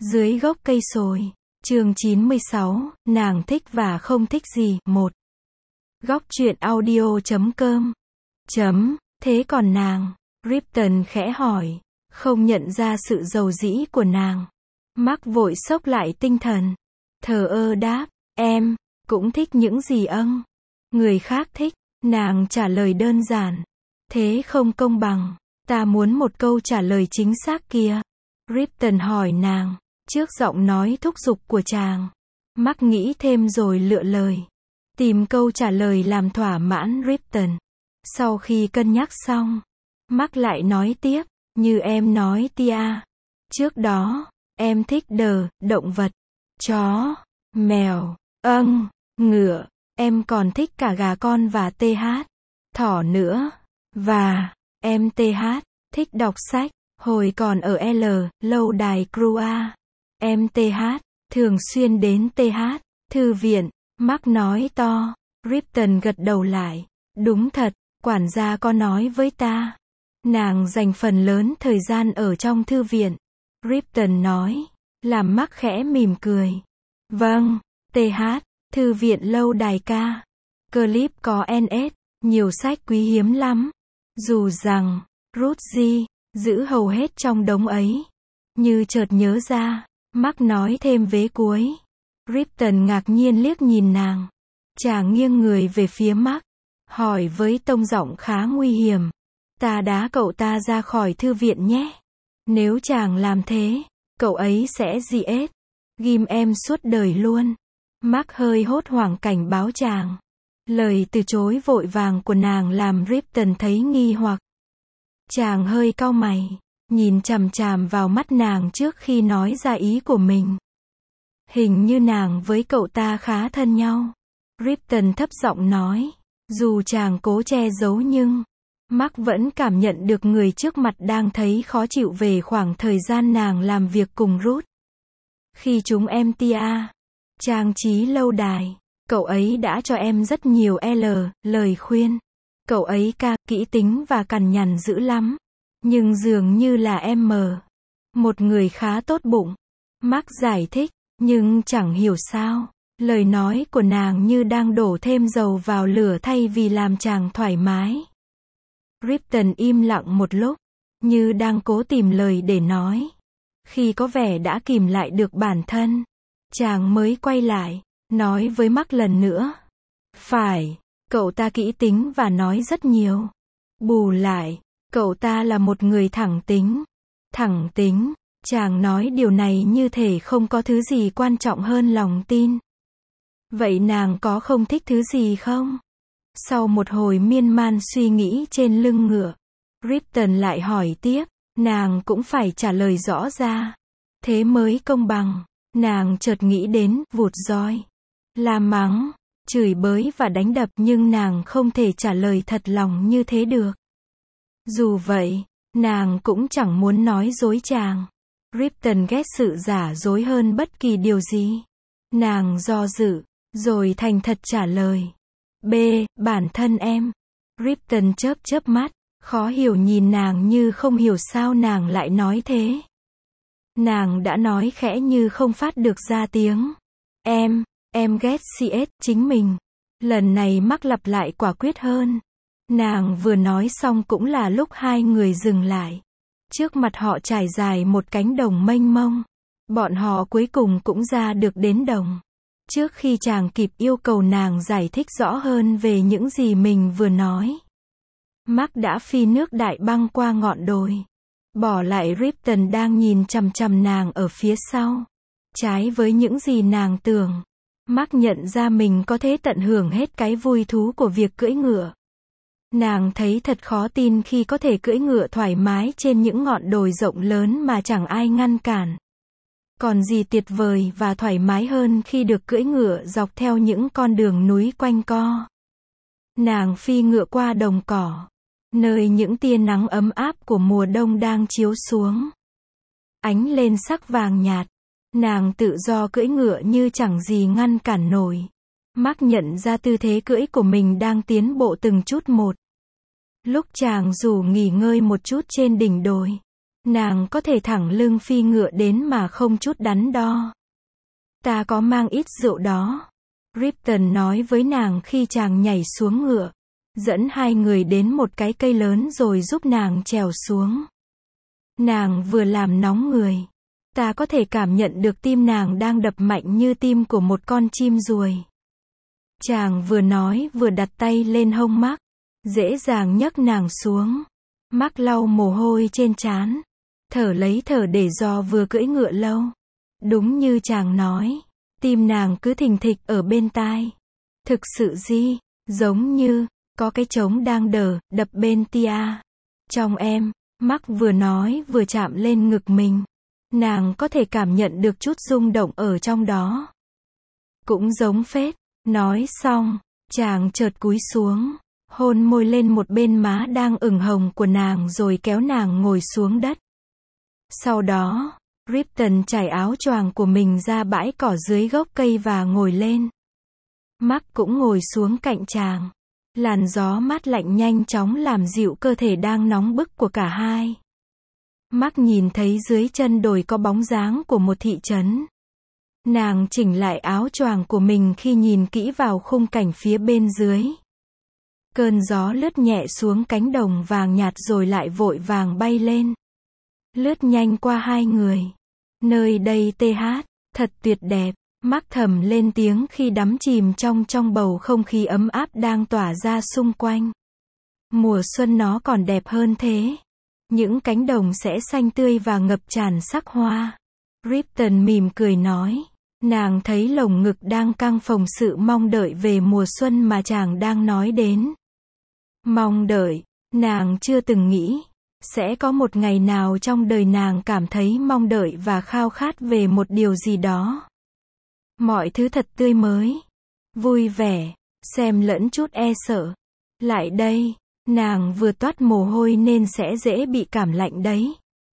Dưới gốc cây sồi. Chương 96, nàng thích và không thích gì. 1. Góc truyện audio.com. Thế còn nàng? Ripton khẽ hỏi, không nhận ra sự dầu dĩ của nàng. Mark vội xốc lại tinh thần. Thờ ơ đáp, em cũng thích những gì người khác thích. Nàng trả lời đơn giản. Thế không công bằng. Ta muốn một câu trả lời chính xác kia. Ripton hỏi nàng, trước giọng nói thúc giục của chàng. Mark nghĩ thêm rồi lựa lời. Tìm câu trả lời làm thỏa mãn Ripton. Sau khi cân nhắc xong, Mark lại nói tiếp, như em nói tia. Trước đó, em thích động vật. Chó, mèo, ngựa. Em còn thích cả gà con và thỏ nữa. Và, em thích đọc sách. Hồi còn ở lâu đài Crua. Em thường xuyên đến thư viện. Mark nói to. Ripton gật đầu lại. Đúng thật, quản gia có nói với ta. Nàng dành phần lớn thời gian ở trong thư viện. Ripton nói. Làm Mark khẽ mỉm cười. Vâng, thư viện lâu đài ca. Clip có NS, nhiều sách quý hiếm lắm. Dù rằng, Ruthie giữ hầu hết trong đống ấy. Như chợt nhớ ra, Mark nói thêm vế cuối. Ripton ngạc nhiên liếc nhìn nàng. Chàng nghiêng người về phía Mark, hỏi với tông giọng khá nguy hiểm. Ta đá cậu ta ra khỏi thư viện nhé. Nếu chàng làm thế, cậu ấy sẽ ghim em suốt đời luôn. Mark hơi hốt hoảng cảnh báo chàng. Lời từ chối vội vàng của nàng làm Ripton thấy nghi hoặc. Chàng hơi cau mày, nhìn chằm chằm vào mắt nàng trước khi nói ra ý của mình. Hình như nàng với cậu ta khá thân nhau. Ripton thấp giọng nói. Dù chàng cố che giấu nhưng Mark vẫn cảm nhận được người trước mặt đang thấy khó chịu về khoảng thời gian nàng làm việc cùng Ruth. Khi chúng em trang trí lâu đài, cậu ấy đã cho em rất nhiều lời khuyên. Cậu ấy kỹ tính và cằn nhằn dữ lắm. Nhưng dường như là em một người khá tốt bụng. Mark giải thích, nhưng chẳng hiểu sao. Lời nói của nàng như đang đổ thêm dầu vào lửa thay vì làm chàng thoải mái. Ripton im lặng một lúc, như đang cố tìm lời để nói. Khi có vẻ đã kìm lại được bản thân, chàng mới quay lại, nói với Mark lần nữa. Phải, cậu ta kỹ tính và nói rất nhiều. Bù lại, cậu ta là một người thẳng tính. Thẳng tính, chàng nói điều này như thể không có thứ gì quan trọng hơn lòng tin. Vậy nàng có không thích thứ gì không? Sau một hồi miên man suy nghĩ trên lưng ngựa, Ripton lại hỏi tiếp, nàng cũng phải trả lời rõ ra. Thế mới công bằng. Nàng chợt nghĩ đến, vụt roi, la mắng, chửi bới và đánh đập, nhưng nàng không thể trả lời thật lòng như thế được. Dù vậy, nàng cũng chẳng muốn nói dối chàng. Ripton ghét sự giả dối hơn bất kỳ điều gì. Nàng do dự, rồi thành thật trả lời. Bản thân em. Ripton chớp mắt, khó hiểu nhìn nàng như không hiểu sao nàng lại nói thế. Nàng đã nói khẽ như không phát được ra tiếng. Em ghét chính mình. Lần này Mark lặp lại quả quyết hơn. Nàng vừa nói xong cũng là lúc hai người dừng lại. Trước mặt họ trải dài một cánh đồng mênh mông. Bọn họ cuối cùng cũng ra được đến đồng. Trước khi chàng kịp yêu cầu nàng giải thích rõ hơn về những gì mình vừa nói, Mark đã phi nước đại băng qua ngọn đồi. Bỏ lại Ripton đang nhìn chằm chằm nàng ở phía sau. Trái với những gì nàng tưởng, Mark nhận ra mình có thể tận hưởng hết cái vui thú của việc cưỡi ngựa. Nàng thấy thật khó tin khi có thể cưỡi ngựa thoải mái trên những ngọn đồi rộng lớn mà chẳng ai ngăn cản. Còn gì tuyệt vời và thoải mái hơn khi được cưỡi ngựa dọc theo những con đường núi quanh co. Nàng phi ngựa qua đồng cỏ, nơi những tia nắng ấm áp của mùa đông đang chiếu xuống, ánh lên sắc vàng nhạt. Nàng tự do cưỡi ngựa như chẳng gì ngăn cản nổi. Mark nhận ra tư thế cưỡi của mình đang tiến bộ từng chút một. Lúc chàng rủ nghỉ ngơi một chút trên đỉnh đồi, Nàng có thể thẳng lưng phi ngựa đến mà không chút đắn đo. Ta có mang ít rượu đó. Ripton nói với nàng khi chàng nhảy xuống ngựa, dẫn hai người đến một cái cây lớn rồi giúp nàng trèo xuống. Nàng vừa làm nóng người. Ta có thể cảm nhận được tim nàng đang đập mạnh như tim của một con chim ruồi. Chàng vừa nói vừa đặt tay lên hông Mark, dễ dàng nhấc nàng xuống. Mark lau mồ hôi trên trán, thở lấy thở để do vừa cưỡi ngựa lâu. Đúng như chàng nói, tim nàng cứ thình thịch ở bên tai. Thực sự giống như có cái trống đang đập bên tia. Trong em, Mark vừa nói vừa chạm lên ngực mình. Nàng có thể cảm nhận được chút rung động ở trong đó. Cũng giống phết. Nói xong, chàng chợt cúi xuống, hôn môi lên một bên má đang ửng hồng của nàng rồi kéo nàng ngồi xuống đất. Sau đó, Ripton trải áo choàng của mình ra bãi cỏ dưới gốc cây và ngồi lên. Mark cũng ngồi xuống cạnh chàng. Làn gió mát lạnh nhanh chóng làm dịu cơ thể đang nóng bức của cả hai. Mark nhìn thấy dưới chân đồi có bóng dáng của một thị trấn. Nàng chỉnh lại áo choàng của mình khi nhìn kỹ vào khung cảnh phía bên dưới. Cơn gió lướt nhẹ xuống cánh đồng vàng nhạt rồi lại vội vàng bay lên. Lướt nhanh qua hai người. Nơi đây thật tuyệt đẹp. Mark thầm lên tiếng khi đắm chìm trong bầu không khí ấm áp đang tỏa ra xung quanh. Mùa xuân nó còn đẹp hơn thế. Những cánh đồng sẽ xanh tươi và ngập tràn sắc hoa. Ripton mỉm cười nói. Nàng thấy lồng ngực đang căng phồng sự mong đợi về mùa xuân mà chàng đang nói đến. Mong đợi, nàng chưa từng nghĩ sẽ có một ngày nào trong đời nàng cảm thấy mong đợi và khao khát về một điều gì đó. Mọi thứ thật tươi mới, vui vẻ, xem lẫn chút e sợ. Lại đây, nàng vừa toát mồ hôi nên sẽ dễ bị cảm lạnh đấy.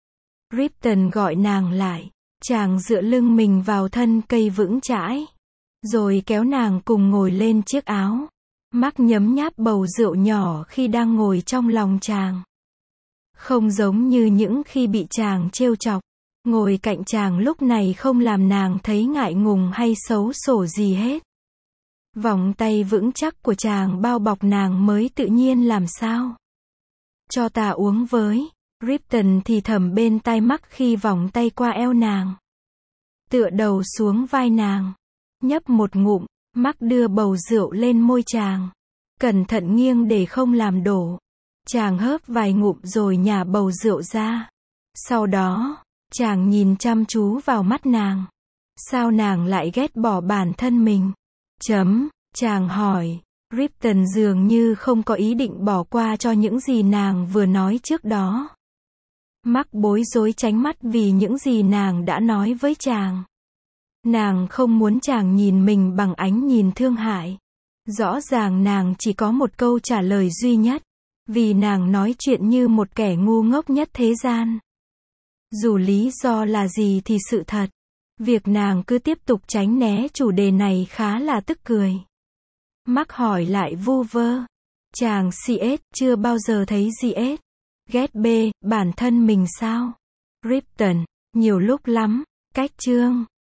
Ripton gọi nàng lại. Chàng dựa lưng mình vào thân cây vững chãi, rồi kéo nàng cùng ngồi lên chiếc áo. Mark nhấm nháp bầu rượu nhỏ khi đang ngồi trong lòng chàng. Không giống như những khi bị chàng trêu chọc, ngồi cạnh chàng lúc này không làm nàng thấy ngại ngùng hay xấu xổ gì hết. Vòng tay vững chắc của chàng bao bọc nàng mới tự nhiên làm sao. Cho ta uống với. Ripton thì thầm bên tai Mark khi vòng tay qua eo nàng. Tựa đầu xuống vai nàng. Nhấp một ngụm, Mark đưa bầu rượu lên môi chàng. Cẩn thận nghiêng để không làm đổ. Chàng hớp vài ngụm rồi nhả bầu rượu ra. Sau đó, chàng nhìn chăm chú vào mắt nàng. Sao nàng lại ghét bỏ bản thân mình? Chàng hỏi. Ripton dường như không có ý định bỏ qua cho những gì nàng vừa nói trước đó. Mark bối rối tránh mắt vì những gì nàng đã nói với chàng. Nàng không muốn chàng nhìn mình bằng ánh nhìn thương hại. Rõ ràng nàng chỉ có một câu trả lời duy nhất. Vì nàng nói chuyện như một kẻ ngu ngốc nhất thế gian. Dù lý do là gì thì sự thật. Việc nàng cứ tiếp tục tránh né chủ đề này khá là tức cười. Mark hỏi lại vu vơ. Chàng CS chưa bao giờ thấy GS. Ghét bản thân mình sao? Ripton, nhiều lúc lắm. Cách chương